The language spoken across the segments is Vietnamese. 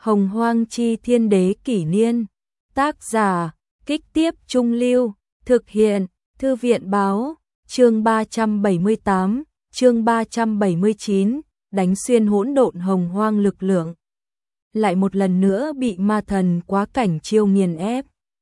Hồng Hoang Chi Thiên Đế Kỷ Niên. Tác giả, Kích Tiếp Trung Lưu. Thực hiện, Thư viện Báo. Chương 378, chương 379, đánh xuyên hỗn độn hồng hoang lực lượng. Lại một lần nữa bị ma thần quá cảnh chiêu nghiền ép.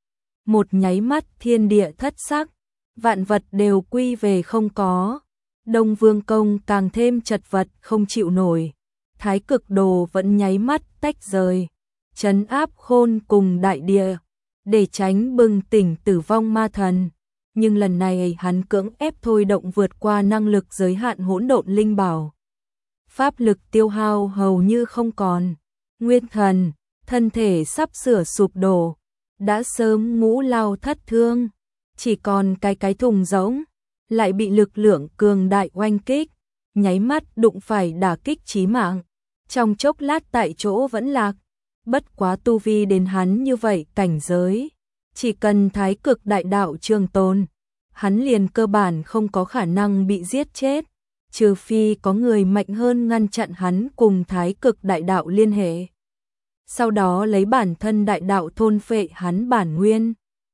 Một nháy mắt thiên địa thất sắc, vạn vật đều quy về không có. Đông Vương Công càng thêm chật vật không chịu nổi. Thái Cực Đồ vẫn nháy mắt tách rời, trấn áp khôn cùng đại địa, để tránh bừng tỉnh tử vong ma thần. Nhưng lần này hắn cưỡng ép thôi động vượt qua năng lực giới hạn hỗn độn linh bảo. Pháp lực tiêu hao hầu như không còn. Nguyên thần, thân thể sắp sửa sụp đổ, đã sớm ngũ lao thất thương, chỉ còn cái thùng rỗng, lại bị lực lượng cường đại oanh kích, nháy mắt đụng phải đả kích chí mạng. Trong chốc lát tại chỗ vẫn lạc, bất quá tu vi đến hắn như vậy cảnh giới, chỉ cần Thái Cực đại đạo trường tồn, hắn liền cơ bản không có khả năng bị giết chết, trừ phi có người mạnh hơn ngăn chặn hắn cùng Thái Cực đại đạo liên hệ. Sau đó lấy bản thân đại đạo thôn phệ hắn bản nguyên.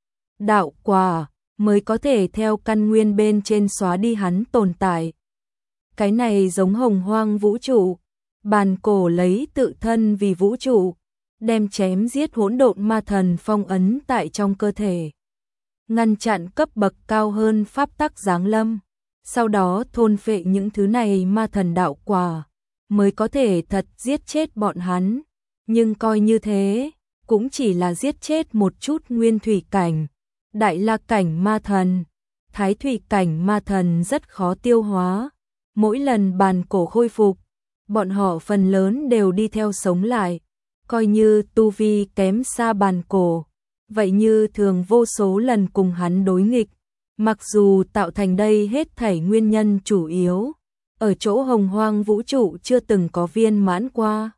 Đạo quả mới có thể theo căn nguyên bên trên xóa đi hắn tồn tại. Cái này giống hồng hoang vũ trụ, bàn cổ lấy tự thân vì vũ trụ, đem chém giết hỗn độn ma thần phong ấn tại trong cơ thể. Ngăn chặn cấp bậc cao hơn pháp tắc giáng lâm, sau đó thôn phệ những thứ này ma thần đạo quả, mới có thể thật giết chết bọn hắn. Nhưng coi như thế, cũng chỉ là giết chết một chút nguyên thủy cảnh, đại la cảnh ma thần, thái thủy cảnh ma thần rất khó tiêu hóa. Mỗi lần bàn cổ khôi phục, bọn họ phần lớn đều đi theo sống lại, coi như tu vi kém xa bàn cổ, vậy như thường vô số lần cùng hắn đối nghịch. Mặc dù tạo thành đây hết thảy nguyên nhân chủ yếu, ở chỗ hồng hoang vũ trụ chưa từng có viên mãn qua.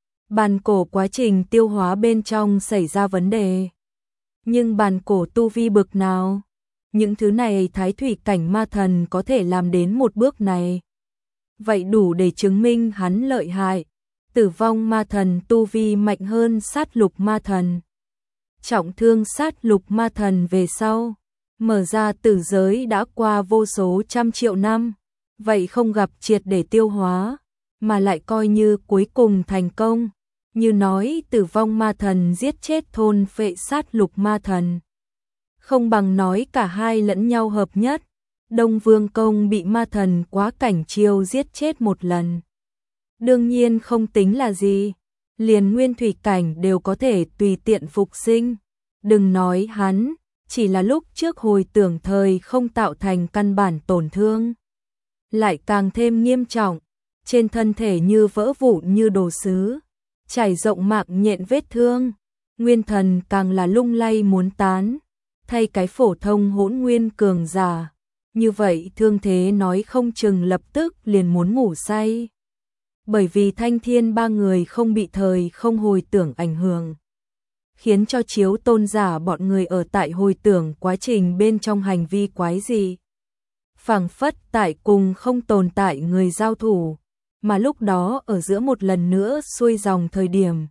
Bàn cổ quá trình tiêu hóa bên trong xảy ra vấn đề. Nhưng bàn cổ tu vi bực nào? Những thứ này thái thủy cảnh ma thần có thể làm đến một bước này. Vậy đủ để chứng minh hắn lợi hại. Tử vong ma thần tu vi mạnh hơn sát lục ma thần. Trọng thương sát lục ma thần về sau, mở ra tử giới đã qua vô số trăm triệu năm. Vậy không gặp triệt để tiêu hóa, mà lại coi như cuối cùng thành công. Như nói tử vong ma thần giết chết thôn phệ sát lục ma thần, không bằng nói cả hai lẫn nhau hợp nhất. Đông Vương Công bị ma thần quá cảnh chiêu giết chết một lần, đương nhiên không tính là gì, liền nguyên thủy cảnh đều có thể tùy tiện phục sinh. Đừng nói hắn, chỉ là lúc trước hồi tưởng thời không tạo thành căn bản tổn thương, lại càng thêm nghiêm trọng, trên thân thể như vỡ vụn như đồ sứ, trải rộng mạng nhện vết thương, nguyên thần càng là lung lay muốn tán, thay cái phổ thông hỗn nguyên cường giả. Như vậy thương thế nói không chừng lập tức liền muốn ngủ say. Bởi vì Thanh Thiên ba người không bị thời không hồi tưởng ảnh hưởng, khiến cho chiếu tôn giả bọn người ở tại hồi tưởng quá trình bên trong hành vi quái dị, phảng phất tại cùng không tồn tại người giao thủ. Mà lúc đó ở giữa một lần nữa xuôi dòng thời điểm,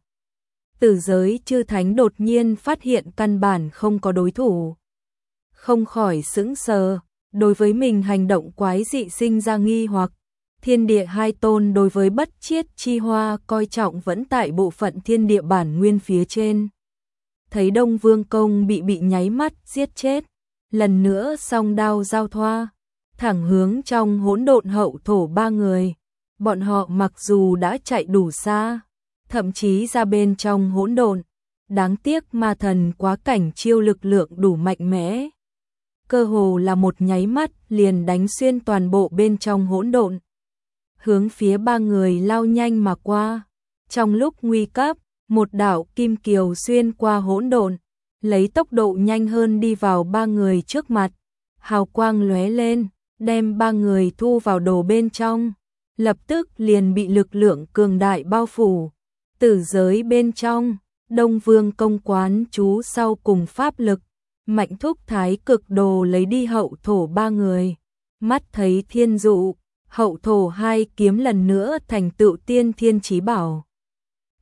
tử giới chư thánh đột nhiên phát hiện căn bản không có đối thủ. Không khỏi sững sờ, đối với mình hành động quái dị sinh ra nghi hoặc. Thiên địa hai tôn đối với bất chiết chi hoa coi trọng vẫn tại bộ phận thiên địa bản nguyên phía trên. Thấy Đông Vương Công bị nháy mắt giết chết, lần nữa song đao giao thoa, thẳng hướng trong hỗn độn hậu thổ ba người. Bọn họ mặc dù đã chạy đủ xa, thậm chí ra bên trong hỗn độn, đáng tiếc ma thần quá cảnh chiêu lực lượng đủ mạnh mẽ, cơ hồ là một nháy mắt liền đánh xuyên toàn bộ bên trong hỗn độn, hướng phía ba người lao nhanh mà qua. Trong lúc nguy cấp, một đạo kim kiều xuyên qua hỗn độn, lấy tốc độ nhanh hơn đi vào ba người trước mặt, hào quang lóe lên, đem ba người thu vào đồ bên trong. Lập tức liền bị lực lượng cường đại bao phủ. Tử giới bên trong, Đông Vương Công quán chú sau cùng pháp lực, mạnh thúc Thái Cực Đồ lấy đi hậu thổ ba người. Mắt thấy thiên dụ, hậu thổ hai kiếm lần nữa thành tựu tiên thiên chí bảo.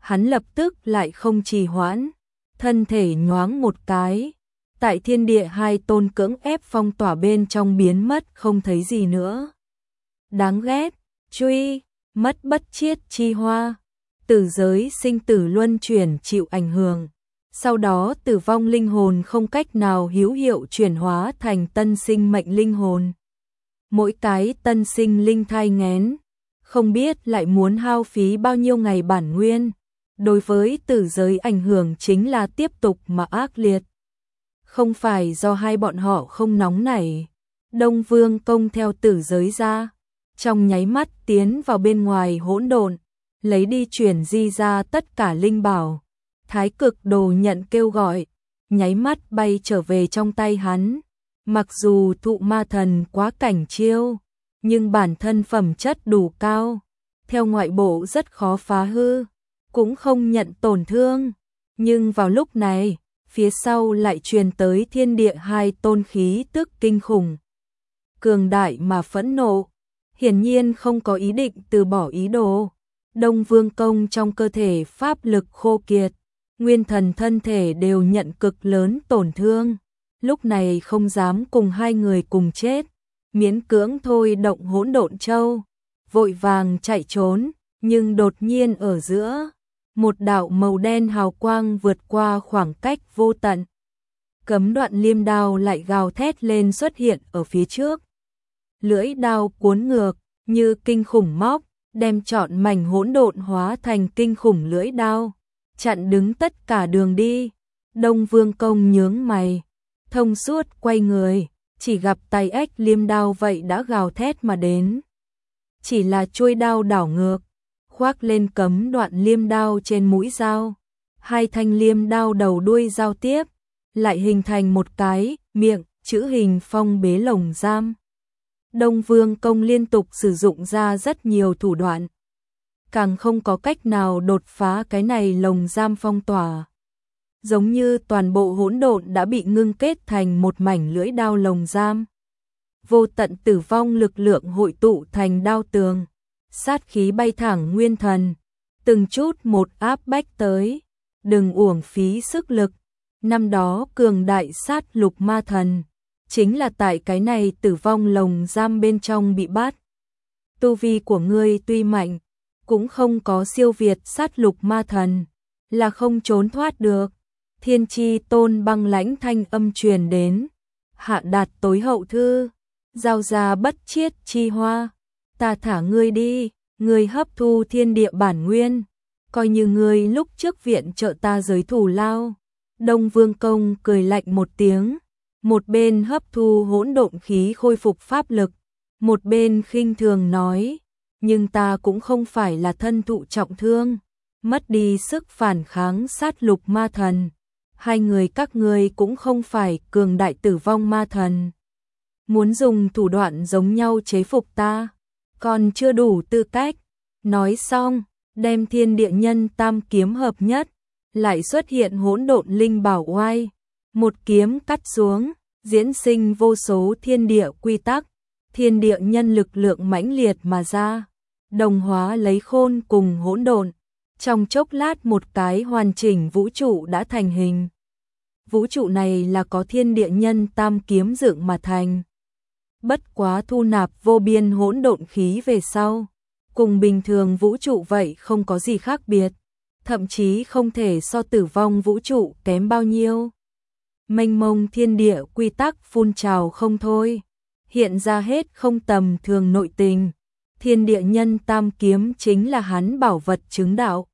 hắn lập tức lại không trì hoãn, thân thể nhoáng một cái, tại thiên địa hai tôn cưỡng ép phong tỏa bên trong biến mất không thấy gì nữa. Đáng ghét, truy, mất bất chiết chi hoa, tử giới sinh tử luân chuyển chịu ảnh hưởng. Sau đó tử vong linh hồn không cách nào hữu hiệu chuyển hóa thành tân sinh mệnh linh hồn. Mỗi cái tân sinh linh thai nghén, không biết lại muốn hao phí bao nhiêu ngày bản nguyên. Đối với tử giới ảnh hưởng chính là tiếp tục mà ác liệt. Không phải do hai bọn họ không nóng nảy. Đông Vương Công theo tử giới ra, trong nháy mắt tiến vào bên ngoài hỗn độn, lấy đi chuyển di ra tất cả linh bảo. Thái cực đồ nhận kêu gọi, nháy mắt bay trở về trong tay hắn. Mặc dù thụ ma thần quá cảnh chiêu, nhưng bản thân phẩm chất đủ cao, theo ngoại bộ rất khó phá hư, cũng không nhận tổn thương. Nhưng vào lúc này, phía sau lại truyền tới thiên địa hai tôn khí tức kinh khủng. Cường đại mà phẫn nộ, hiển nhiên không có ý định từ bỏ ý đồ. Đông Vương Công trong cơ thể pháp lực khô kiệt, nguyên thần thân thể đều nhận cực lớn tổn thương. Lúc này không dám cùng hai người cùng chết, miễn cưỡng thôi động hỗn độn châu, vội vàng chạy trốn, nhưng đột nhiên ở giữa, một đạo màu đen hào quang vượt qua khoảng cách vô tận. Cấm đoạn liêm đao lại gào thét lên xuất hiện ở phía trước. Lưỡi đao cuốn ngược, như kinh khủng móc, đem trọn mảnh hỗn độn hóa thành kinh khủng lưỡi đao, chặn đứng tất cả đường đi. Đông Vương Công nhướng mày, thông suốt quay người, chỉ gặp tay ếch liêm đao vậy đã gào thét mà đến. Chỉ là chuôi đao đảo ngược, khoác lên cấm đoạn liêm đao trên mũi dao. Hai thanh liêm đao đầu đuôi giao tiếp, lại hình thành một cái miệng chữ hình phong bế lồng giam. Đông Vương Công liên tục sử dụng ra rất nhiều thủ đoạn, càng không có cách nào đột phá cái này lồng giam phong tỏa. Giống như toàn bộ hỗn độn đã bị ngưng kết thành một mảnh lưỡi đao lồng giam. Vô tận tử vong lực lượng hội tụ thành đao tường, sát khí bay thẳng nguyên thần, từng chút một áp bách tới. Đừng uổng phí sức lực. Năm đó cường đại sát lục ma thần, chính là tại cái này tử vong lồng giam bên trong bị bắt. Tu vi của ngươi tuy mạnh, cũng không có siêu việt sát lục ma thần, là không trốn thoát được. Thiên Chi Tôn băng lãnh thanh âm truyền đến, hạ đạt tối hậu thư, giao ra bất chiết chi hoa, ta thả ngươi đi, ngươi hấp thu thiên địa bản nguyên, coi như ngươi lúc trước viện trợ ta giới thù lao. Đông Vương Công cười lạnh một tiếng, một bên hấp thu hỗn độn khí khôi phục pháp lực, một bên khinh thường nói, nhưng ta cũng không phải là thân thụ trọng thương, mất đi sức phản kháng sát lục ma thần. Hai người các ngươi cũng không phải cường đại tử vong ma thần. Muốn dùng thủ đoạn giống nhau chế phục ta, còn chưa đủ tư cách. Nói xong, đem thiên địa nhân tam kiếm hợp nhất, lại xuất hiện hỗn độn linh bảo oai. Một kiếm cắt xuống, diễn sinh vô số thiên địa quy tắc, thiên địa nhân lực lượng mãnh liệt mà ra, đồng hóa lấy khôn cùng hỗn độn. Trong chốc lát một cái hoàn chỉnh vũ trụ đã thành hình. Vũ trụ này là có thiên địa nhân tam kiếm dựng mà thành. Bất quá thu nạp vô biên hỗn độn khí về sau, cùng bình thường vũ trụ vậy không có gì khác biệt, thậm chí không thể so tử vong vũ trụ kém bao nhiêu. Mênh mông thiên địa quy tắc phun trào không thôi, hiện ra hết không tầm thường nội tình. Thiên địa nhân tam kiếm chính là hắn bảo vật chứng đạo,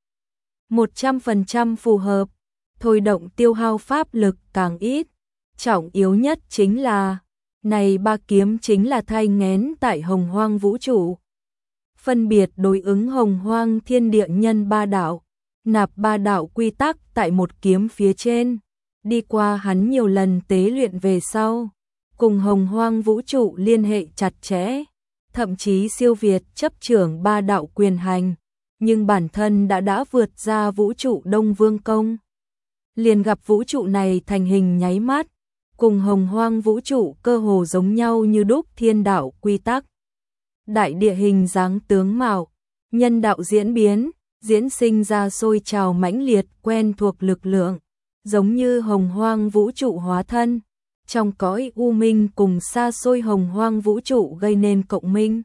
100% phù hợp, thôi động tiêu hao pháp lực càng ít. Trọng yếu nhất chính là, này ba kiếm chính là thai nghén tại hồng hoang vũ trụ. Phân biệt đối ứng hồng hoang thiên địa nhân ba đạo, nạp ba đạo quy tắc tại một kiếm phía trên. Đi qua hắn nhiều lần tế luyện về sau, cùng hồng hoang vũ trụ liên hệ chặt chẽ, thậm chí siêu việt chấp trưởng ba đạo quyền hành, nhưng bản thân đã vượt ra vũ trụ Đông Vương Công. Liền gặp vũ trụ này thành hình nháy mắt, cùng hồng hoang vũ trụ cơ hồ giống nhau như đúc thiên đạo quy tắc. Đại địa hình dáng tướng mạo, nhân đạo diễn biến, diễn sinh ra sôi trào mãnh liệt quen thuộc lực lượng, giống như hồng hoang vũ trụ hóa thân, trong cõi u minh cùng xa xôi hồng hoang vũ trụ gây nên cộng minh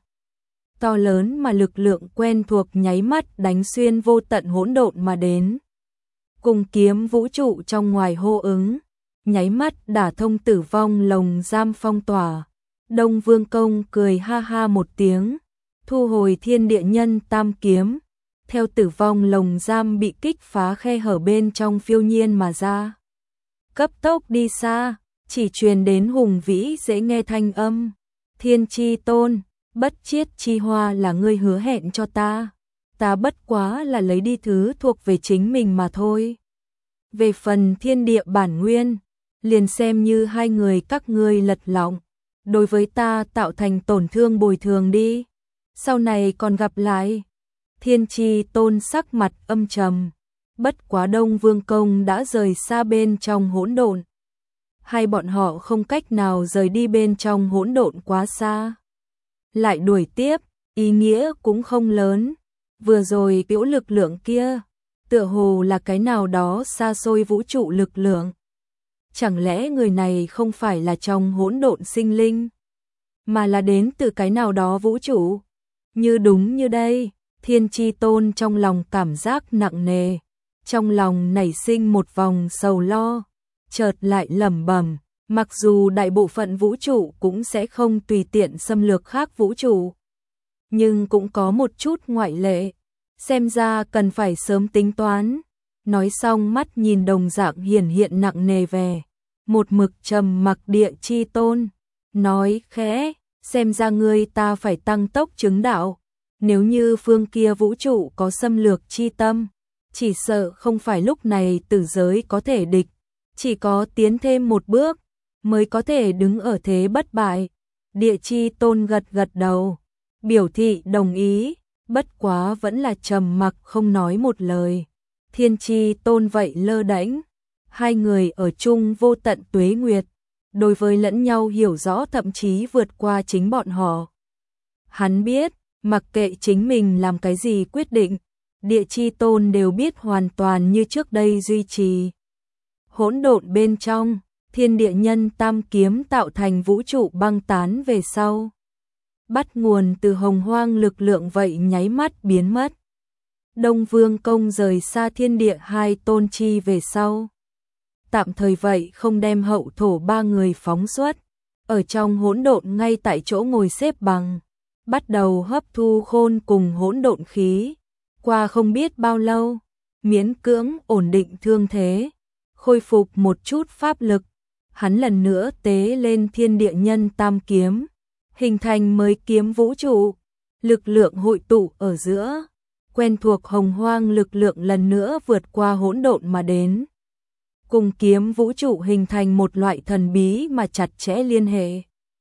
to lớn mà lực lượng quen thuộc nháy mắt đánh xuyên vô tận hỗn độn mà đến. Cùng kiếm vũ trụ trong ngoài hô ứng, nháy mắt đả thông tử vong lồng giam phong tỏa. Đông Vương Công cười ha ha một tiếng, thu hồi thiên địa nhân tam kiếm, theo tử vong lồng giam bị kích phá khe hở bên trong phiêu nhiên mà ra. Cấp tốc đi xa, chỉ truyền đến hùng vĩ dễ nghe thanh âm, Thiên Chi Tôn, bất chiết chi hoa là ngươi hứa hẹn cho ta bất quá là lấy đi thứ thuộc về chính mình mà thôi. Về phần thiên địa bản nguyên, liền xem như hai người các ngươi lật lọng, đối với ta tạo thành tổn thương bồi thường đi, sau này còn gặp lại. Thiên Chi Tôn sắc mặt âm trầm, bất quá Đông Vương Công đã rời xa bên trong hỗn độn. Hai bọn họ không cách nào rời đi bên trong hỗn độn quá xa. Lại đuổi tiếp, ý nghĩa cũng không lớn. Vừa rồi biểu lực lượng kia, tựa hồ là cái nào đó xa xôi vũ trụ lực lượng. Chẳng lẽ người này không phải là trong hỗn độn sinh linh, mà là đến từ cái nào đó vũ trụ? Như đúng như đây, Thiên Chi Tôn trong lòng cảm giác nặng nề, trong lòng nảy sinh một vòng sầu lo, chợt lại lẩm bẩm, mặc dù đại bộ phận vũ trụ cũng sẽ không tùy tiện xâm lược khác vũ trụ, nhưng cũng có một chút ngoại lệ, xem ra cần phải sớm tính toán. Nói xong mắt nhìn đồng dạng hiển hiện nặng nề về, một mực trầm mặc Địa Chi Tôn, nói khẽ, xem ra ngươi ta phải tăng tốc chứng đạo, nếu như phương kia vũ trụ có xâm lược chi tâm, chỉ sợ không phải lúc này tử giới có thể địch, chỉ có tiến thêm một bước mới có thể đứng ở thế bất bại. Địa Chi Tôn gật gật đầu, biểu thị đồng ý, bất quá vẫn là trầm mặc không nói một lời. Thiên Chi Tôn vậy lơ đễnh, hai người ở chung vô tận tuế nguyệt, đối với lẫn nhau hiểu rõ thậm chí vượt qua chính bọn họ. Hắn biết, mặc kệ chính mình làm cái gì quyết định, Địa Chi Tôn đều biết hoàn toàn như trước đây duy trì. Hỗn độn bên trong, thiên địa nhân tam kiếm tạo thành vũ trụ băng tán về sau. Bắt nguồn từ hồng hoang lực lượng vậy nháy mắt biến mất. Đông Vương Công rời xa thiên địa hai tôn chi về sau. Tạm thời vậy không đem hậu thổ ba người phóng xuất, ở trong hỗn độn ngay tại chỗ ngồi xếp bằng, bắt đầu hấp thu khôn cùng hỗn độn khí. Qua không biết bao lâu, miễn cưỡng ổn định thương thế, khôi phục một chút pháp lực, hắn lần nữa tế lên thiên địa nhân tam kiếm, hình thành mới kiếm vũ trụ, lực lượng hội tụ ở giữa, quen thuộc hồng hoang lực lượng lần nữa vượt qua hỗn độn mà đến. Cùng kiếm vũ trụ hình thành một loại thần bí mà chặt chẽ liên hệ.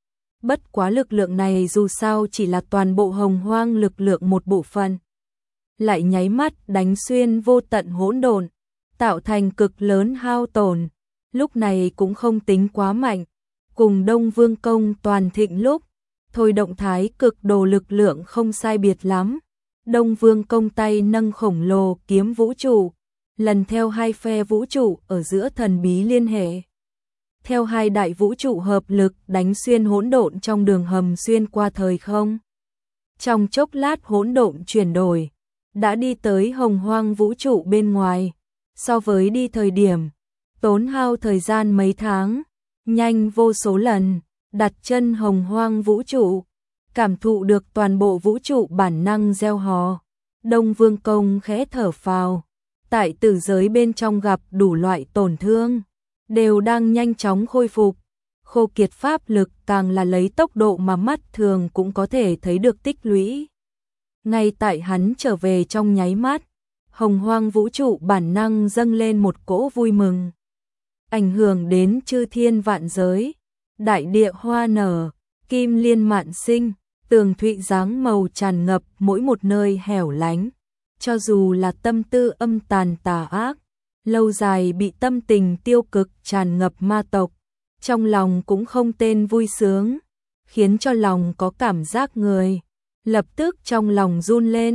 Bất quá lực lượng này dù sao chỉ là toàn bộ hồng hoang lực lượng một bộ phận, lại nháy mắt đánh xuyên vô tận hỗn độn, tạo thành cực lớn hao tổn, lúc này cũng không tính quá mạnh. Cùng Đông Vương Công toàn thịnh lúc, thôi động thái cực đồ lực lượng không sai biệt lắm. Đông Vương Công tay nâng khổng lồ kiếm vũ trụ, lần theo hai phe vũ trụ ở giữa thần bí liên hệ. Theo hai đại vũ trụ hợp lực đánh xuyên hỗn độn trong đường hầm xuyên qua thời không. Trong chốc lát hỗn độn chuyển đổi, đã đi tới hồng hoang vũ trụ bên ngoài, so với đi thời điểm, tốn hao thời gian mấy tháng, nhanh vô số lần, đặt chân hồng hoang vũ trụ, cảm thụ được toàn bộ vũ trụ bản năng gieo hò. Đông Vương Công khẽ thở phào, tại tử giới bên trong gặp đủ loại tổn thương, đều đang nhanh chóng khôi phục, khô kiệt pháp lực càng là lấy tốc độ mà mắt thường cũng có thể thấy được tích lũy. Ngay tại hắn trở về trong nháy mắt, hồng hoang vũ trụ bản năng dâng lên một cỗ vui mừng, ảnh hưởng đến chư thiên vạn giới, đại địa hoa nở, kim liên mạn sinh, tường thụy dáng màu tràn ngập mỗi một nơi hẻo lánh. Cho dù là tâm tư âm tàn tà ác, lâu dài bị tâm tình tiêu cực tràn ngập ma tộc, trong lòng cũng không tên vui sướng, khiến cho lòng có cảm giác người lập tức trong lòng run lên,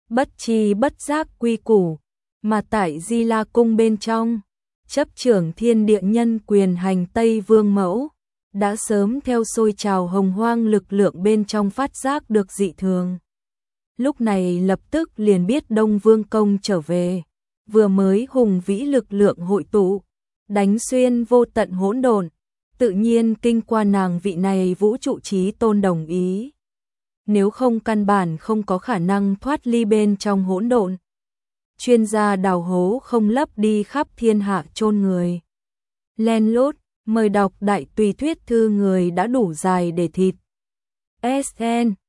bất tri bất giác quy củ, mà tại Di La Cung bên trong, chấp trưởng thiên địa nhân quyền hành Tây Vương Mẫu, đã sớm theo sôi trào hồng hoang lực lượng bên trong phát giác được dị thường. Lúc này lập tức liền biết Đông Vương Công trở về, vừa mới hùng vĩ lực lượng hội tụ, đánh xuyên vô tận hỗn độn, tự nhiên kinh qua nàng vị này vũ trụ chí tôn đồng ý. Nếu không căn bản không có khả năng thoát ly bên trong hỗn độn. Chuyên gia đào hố không lấp đi khắp thiên hạ chôn người. Len lút, mời đọc đại tùy thuyết thư người đã đủ dài để thịt. SN